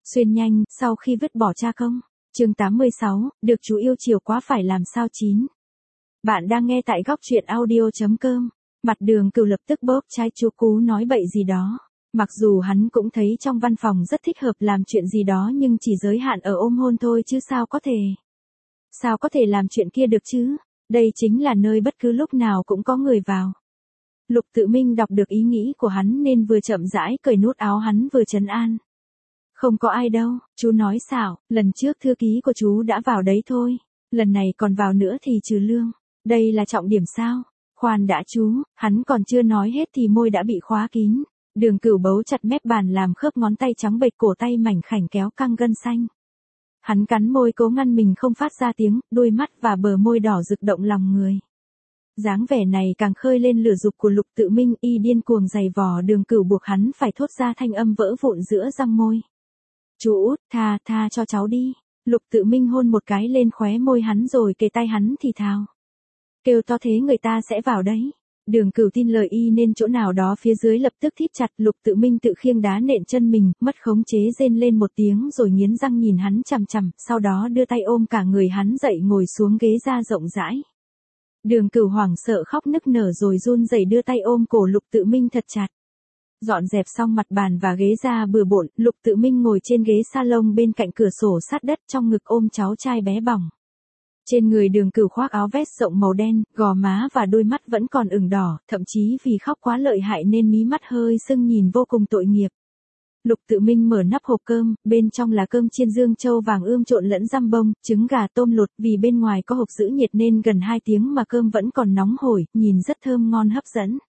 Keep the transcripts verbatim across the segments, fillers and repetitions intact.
Xuyên nhanh, sau khi vứt bỏ cha công. Chương tám mươi sáu, được chú yêu chiều quá phải làm sao chín. Bạn đang nghe tại góc truyện audio chấm com. Mặt Đường Cửu lập tức bóp trái chú cú nói bậy gì đó. Mặc dù hắn cũng thấy trong văn phòng rất thích hợp làm chuyện gì đó nhưng chỉ giới hạn ở ôm hôn thôi chứ sao có thể. Sao có thể làm chuyện kia được chứ? Đây chính là nơi bất cứ lúc nào cũng có người vào. Lục Tự Minh đọc được ý nghĩ của hắn nên vừa chậm rãi cởi nút áo hắn vừa trấn an. Không có ai đâu, chú nói xạo, lần trước thư ký của chú đã vào đấy thôi. Lần này còn vào nữa thì trừ lương. Đây là trọng điểm sao? Khoan đã chú, hắn còn chưa nói hết thì môi đã bị khóa kín. Đường Cửu bấu chặt mép bàn làm khớp ngón tay trắng bệch, cổ tay mảnh khảnh kéo căng gân xanh. Hắn cắn môi cố ngăn mình không phát ra tiếng, đôi mắt và bờ môi đỏ rực động lòng người. Dáng vẻ này càng khơi lên lửa dục của Lục Tự Minh, y điên cuồng giày vò Đường Cửu buộc hắn phải thốt ra thanh âm vỡ vụn giữa răng môi. Chú út, tha, tha cho cháu đi. Lục Tự Minh hôn một cái lên khóe môi hắn rồi kề tay hắn thì thào. Kêu to thế người ta sẽ vào đấy. Đường Cửu tin lời y nên chỗ nào đó phía dưới lập tức thít chặt. Lục Tự Minh tự khiêng đá nện chân mình, mất khống chế rên lên một tiếng rồi nghiến răng nhìn hắn chằm chằm, sau đó đưa tay ôm cả người hắn dậy ngồi xuống ghế da rộng rãi. Đường Cửu hoảng sợ khóc nức nở rồi run rẩy đưa tay ôm cổ Lục Tự Minh thật chặt. Dọn dẹp xong mặt bàn và ghế da bừa bộn, Lục Tự Minh ngồi trên ghế salon bên cạnh cửa sổ sát đất, trong ngực ôm cháu trai bé bỏng. Trên người Đường Cửu khoác áo vest rộng màu đen, gò má và đôi mắt vẫn còn ửng đỏ, thậm chí vì khóc quá lợi hại nên mí mắt hơi sưng nhìn vô cùng tội nghiệp. Lục Tự Minh mở nắp hộp cơm, bên trong là cơm chiên dương châu vàng ươm trộn lẫn răm bông, trứng gà tôm lột, vì bên ngoài có hộp giữ nhiệt nên gần hai tiếng mà cơm vẫn còn nóng hổi, nhìn rất thơm ngon hấp dẫn.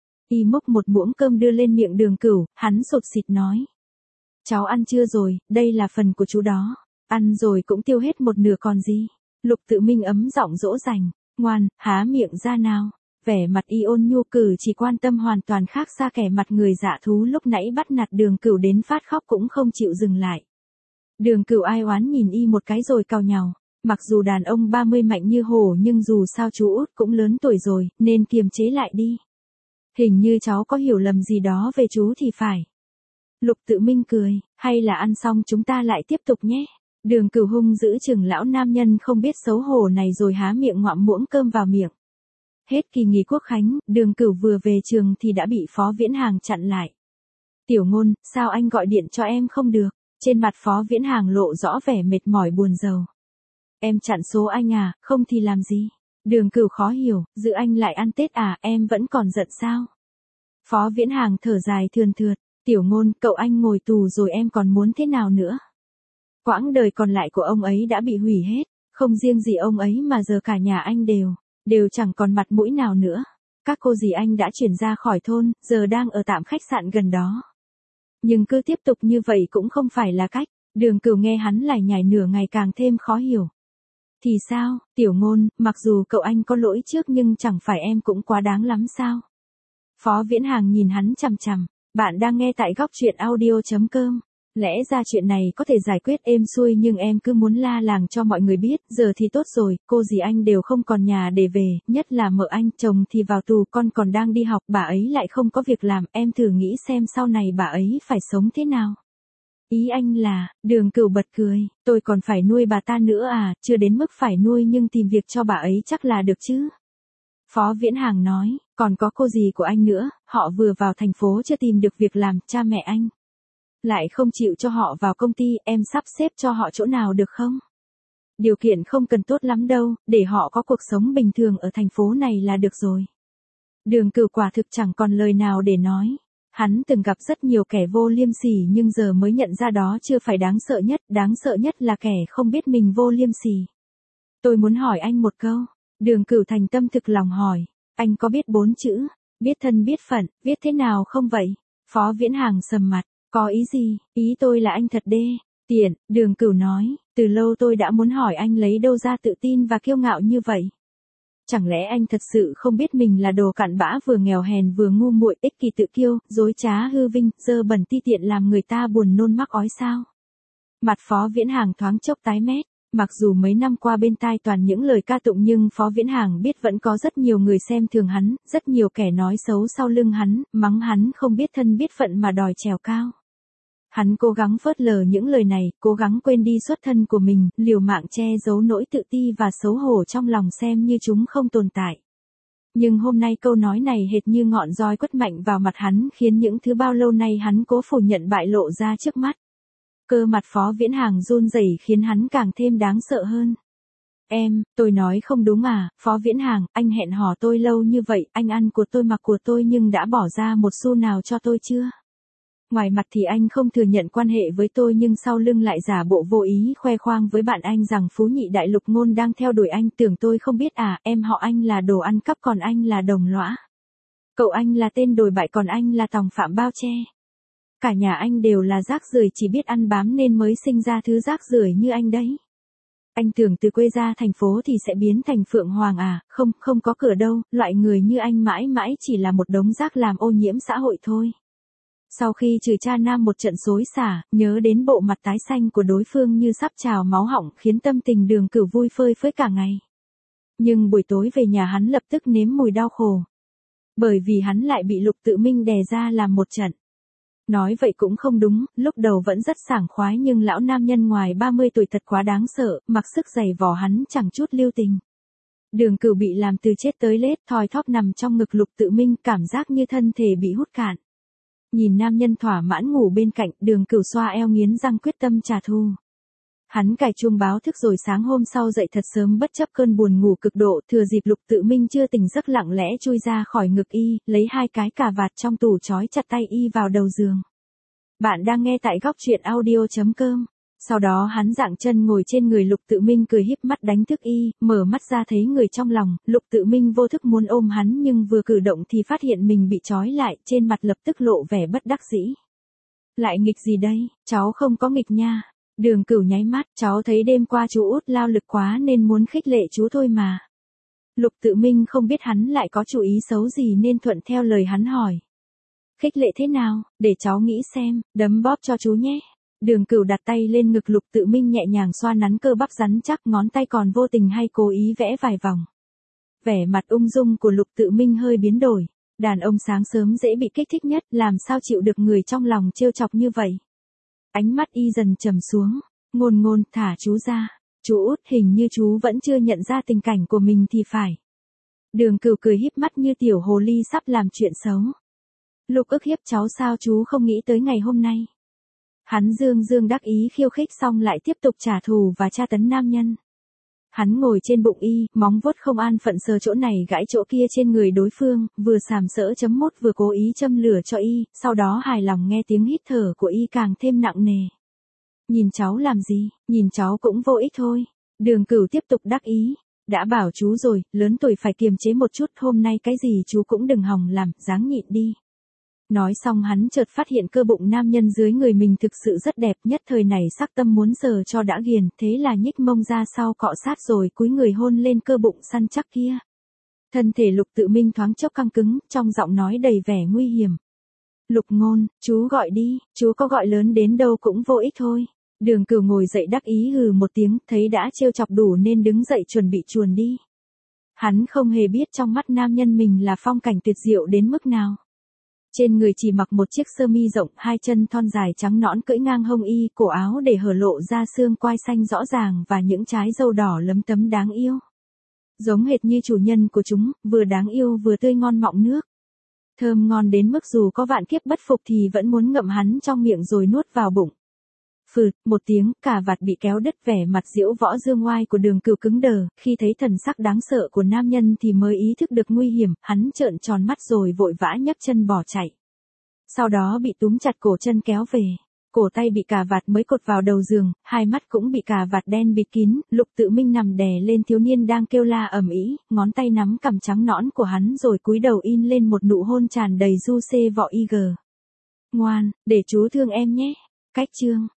Y múc một muỗng cơm đưa lên miệng Đường Cửu, hắn sụt sịt nói. Cháu ăn chưa rồi, đây là phần của chú đó. Ăn rồi cũng tiêu hết một nửa còn gì. Lục Tự Minh ấm giọng dỗ dành. Ngoan, há miệng ra nào. Vẻ mặt y ôn nhu, cử chỉ quan tâm hoàn toàn khác xa kẻ mặt người dạ thú lúc nãy bắt nạt Đường Cửu đến phát khóc cũng không chịu dừng lại. Đường Cửu ai oán nhìn y một cái rồi cau nhàu. Mặc dù đàn ông ba mươi mạnh như hổ nhưng dù sao chú út cũng lớn tuổi rồi, nên kiềm chế lại đi. Hình như cháu có hiểu lầm gì đó về chú thì phải. Lục Tự Minh cười, hay là ăn xong chúng ta lại tiếp tục nhé. Đường Cửu hung giữ chừng lão nam nhân không biết xấu hổ này rồi há miệng ngoạm muỗng cơm vào miệng. Hết kỳ nghỉ quốc khánh, Đường Cửu vừa về trường thì đã bị Phó Viễn Hàng chặn lại. Tiểu Ngôn, sao anh gọi điện cho em không được? Trên mặt Phó Viễn Hàng lộ rõ vẻ mệt mỏi buồn rầu. Em chặn số anh à, không thì làm gì? Đường Cửu khó hiểu, giữ anh lại ăn Tết à, em vẫn còn giận sao? Phó Viễn Hàng thở dài thườn thượt, Tiểu Ngôn, cậu anh ngồi tù rồi em còn muốn thế nào nữa? Quãng đời còn lại của ông ấy đã bị hủy hết, không riêng gì ông ấy mà giờ cả nhà anh đều, đều chẳng còn mặt mũi nào nữa. Các cô dì anh đã chuyển ra khỏi thôn, giờ đang ở tạm khách sạn gần đó. Nhưng cứ tiếp tục như vậy cũng không phải là cách. Đường Cửu nghe hắn lải nhải nửa ngày càng thêm khó hiểu. Thì sao, Tiểu Ngôn, mặc dù cậu anh có lỗi trước nhưng chẳng phải em cũng quá đáng lắm sao? Phó Viễn Hàng nhìn hắn chằm chằm. Bạn đang nghe tại góc truyện audio chấm com. Lẽ ra chuyện này có thể giải quyết êm xuôi nhưng em cứ muốn la làng cho mọi người biết, giờ thì tốt rồi, cô dì anh đều không còn nhà để về, nhất là mợ anh, chồng thì vào tù, con còn đang đi học, bà ấy lại không có việc làm, em thử nghĩ xem sau này bà ấy phải sống thế nào. Ý anh là, Đường Cửu bật cười, tôi còn phải nuôi bà ta nữa à, chưa đến mức phải nuôi nhưng tìm việc cho bà ấy chắc là được chứ. Phó Viễn Hàng nói, còn có cô dì của anh nữa, họ vừa vào thành phố chưa tìm được việc làm, cha mẹ anh lại không chịu cho họ vào công ty, em sắp xếp cho họ chỗ nào được không? Điều kiện không cần tốt lắm đâu, để họ có cuộc sống bình thường ở thành phố này là được rồi. Đường Cửu quả thực chẳng còn lời nào để nói. Hắn từng gặp rất nhiều kẻ vô liêm sỉ nhưng giờ mới nhận ra đó chưa phải đáng sợ nhất, đáng sợ nhất là kẻ không biết mình vô liêm sỉ. Tôi muốn hỏi anh một câu. Đường Cửu thành tâm thực lòng hỏi, anh có biết bốn chữ, biết thân biết phận, viết thế nào không vậy? Phó Viễn Hàng sầm mặt. Có ý gì? Ý tôi là anh thật đê, tiện, Đường Cửu nói, từ lâu tôi đã muốn hỏi anh lấy đâu ra tự tin và kiêu ngạo như vậy. Chẳng lẽ anh thật sự không biết mình là đồ cặn bã vừa nghèo hèn vừa ngu muội, ích kỷ tự kiêu, dối trá hư vinh, dơ bẩn ti tiện làm người ta buồn nôn mắc ói sao? Mặt Phó Viễn Hàng thoáng chốc tái mét. Mặc dù mấy năm qua bên tai toàn những lời ca tụng nhưng Phó Viễn Hàng biết vẫn có rất nhiều người xem thường hắn, rất nhiều kẻ nói xấu sau lưng hắn, mắng hắn không biết thân biết phận mà đòi trèo cao. Hắn cố gắng phớt lờ những lời này, cố gắng quên đi xuất thân của mình, liều mạng che giấu nỗi tự ti và xấu hổ trong lòng xem như chúng không tồn tại. Nhưng hôm nay câu nói này hệt như ngọn roi quất mạnh vào mặt hắn khiến những thứ bao lâu nay hắn cố phủ nhận bại lộ ra trước mắt. Cơ mặt Phó Viễn Hàng run rẩy khiến hắn càng thêm đáng sợ hơn. Em, tôi nói không đúng à, Phó Viễn Hàng, anh hẹn hò tôi lâu như vậy, anh ăn của tôi mặc của tôi nhưng đã bỏ ra một xu nào cho tôi chưa? Ngoài mặt thì anh không thừa nhận quan hệ với tôi nhưng sau lưng lại giả bộ vô ý khoe khoang với bạn anh rằng Phú Nhị Đại Lục Ngôn đang theo đuổi anh, tưởng tôi không biết à, em họ anh là đồ ăn cắp còn anh là đồng lõa. Cậu anh là tên đồi bại còn anh là tòng phạm bao che. Cả nhà anh đều là rác rưởi chỉ biết ăn bám nên mới sinh ra thứ rác rưởi như anh đấy. Anh tưởng từ quê ra thành phố thì sẽ biến thành Phượng Hoàng à, không, không có cửa đâu, loại người như anh mãi mãi chỉ là một đống rác làm ô nhiễm xã hội thôi. Sau khi trừ cha nam một trận xối xả, nhớ đến bộ mặt tái xanh của đối phương như sắp trào máu họng khiến tâm tình Đường Cửu vui phơi phới cả ngày. Nhưng buổi tối về nhà hắn lập tức nếm mùi đau khổ. Bởi vì hắn lại bị Lục Tự Minh đè ra làm một trận. Nói vậy cũng không đúng, lúc đầu vẫn rất sảng khoái nhưng lão nam nhân ngoài ba mươi tuổi thật quá đáng sợ, mặc sức giày vò hắn chẳng chút lưu tình. Đường Cửu bị làm từ chết tới lết, thoi thóp nằm trong ngực Lục Tự Minh, cảm giác như thân thể bị hút cạn. Nhìn nam nhân thỏa mãn ngủ bên cạnh, Đường Cửu xoa eo nghiến răng quyết tâm trả thù. Hắn cài chuông báo thức rồi sáng hôm sau dậy thật sớm bất chấp cơn buồn ngủ cực độ, thừa dịp Lục Tự Minh chưa tỉnh giấc lặng lẽ chui ra khỏi ngực y, lấy hai cái cà vạt trong tủ trói chặt tay y vào đầu giường. Bạn đang nghe tại góc truyện audio chấm com. Sau đó hắn dạng chân ngồi trên người Lục Tự Minh cười híp mắt đánh thức y, mở mắt ra thấy người trong lòng, Lục Tự Minh vô thức muốn ôm hắn nhưng vừa cử động thì phát hiện mình bị trói lại, trên mặt lập tức lộ vẻ bất đắc dĩ. Lại nghịch gì đây, cháu không có nghịch nha. Đường Cửu nháy mắt, cháu thấy đêm qua chú út lao lực quá nên muốn khích lệ chú thôi mà. Lục Tự Minh không biết hắn lại có chủ ý xấu gì nên thuận theo lời hắn hỏi. Khích lệ thế nào, để cháu nghĩ xem, đấm bóp cho chú nhé. Đường Cửu đặt tay lên ngực Lục Tự Minh nhẹ nhàng xoa nắn cơ bắp rắn chắc, ngón tay còn vô tình hay cố ý vẽ vài vòng. Vẻ mặt ung dung của Lục Tự Minh hơi biến đổi. Đàn ông sáng sớm dễ bị kích thích nhất, làm sao chịu được người trong lòng trêu chọc như vậy. Ánh mắt y dần trầm xuống, ngôn ngôn, thả chú ra. Chú út, hình như chú vẫn chưa nhận ra tình cảnh của mình thì phải. Đường Cửu cười híp mắt như tiểu hồ ly sắp làm chuyện xấu. Lục ức hiếp cháu sao chú không nghĩ tới ngày hôm nay. Hắn dương dương đắc ý khiêu khích xong lại tiếp tục trả thù và tra tấn nam nhân. Hắn ngồi trên bụng y, móng vuốt không an phận sờ chỗ này gãi chỗ kia trên người đối phương, vừa sàm sỡ chấm mốt vừa cố ý châm lửa cho y, sau đó hài lòng nghe tiếng hít thở của y càng thêm nặng nề. Nhìn cháu làm gì, nhìn cháu cũng vô ích thôi. Đường Cửu tiếp tục đắc ý. Đã bảo chú rồi, lớn tuổi phải kiềm chế một chút, hôm nay cái gì chú cũng đừng hòng làm, ráng nhịn đi. Nói xong hắn chợt phát hiện cơ bụng nam nhân dưới người mình thực sự rất đẹp, nhất thời này sắc tâm muốn sờ cho đã ghiền, thế là nhích mông ra sau cọ sát rồi cúi người hôn lên cơ bụng săn chắc kia. Thân thể Lục Tự Minh thoáng chốc căng cứng, trong giọng nói đầy vẻ nguy hiểm. Lục Ngôn, chú gọi đi, chú có gọi lớn đến đâu cũng vô ích thôi. Đường Cửu ngồi dậy đắc ý hừ một tiếng, thấy đã trêu chọc đủ nên đứng dậy chuẩn bị chuồn đi. Hắn không hề biết trong mắt nam nhân mình là phong cảnh tuyệt diệu đến mức nào. Trên người chỉ mặc một chiếc sơ mi rộng, hai chân thon dài trắng nõn cưỡi ngang hông y, cổ áo để hở lộ ra xương quai xanh rõ ràng và những trái râu đỏ lấm tấm đáng yêu. Giống hệt như chủ nhân của chúng, vừa đáng yêu vừa tươi ngon mọng nước. Thơm ngon đến mức dù có vạn kiếp bất phục thì vẫn muốn ngậm hắn trong miệng rồi nuốt vào bụng. Phượt, một tiếng, cà vạt bị kéo đứt, vẻ mặt diễu võ dương oai của Đường Cửu cứng đờ, khi thấy thần sắc đáng sợ của nam nhân thì mới ý thức được nguy hiểm, hắn trợn tròn mắt rồi vội vã nhấc chân bỏ chạy. Sau đó bị túm chặt cổ chân kéo về, cổ tay bị cà vạt mới cột vào đầu giường, hai mắt cũng bị cà vạt đen bịt kín, Lục Tự Minh nằm đè lên thiếu niên đang kêu la ầm ĩ, ngón tay nắm cằm trắng nõn của hắn rồi cúi đầu in lên một nụ hôn tràn đầy du xê vọ y gờ. Ngoan, để chú thương em nhé. Cách chương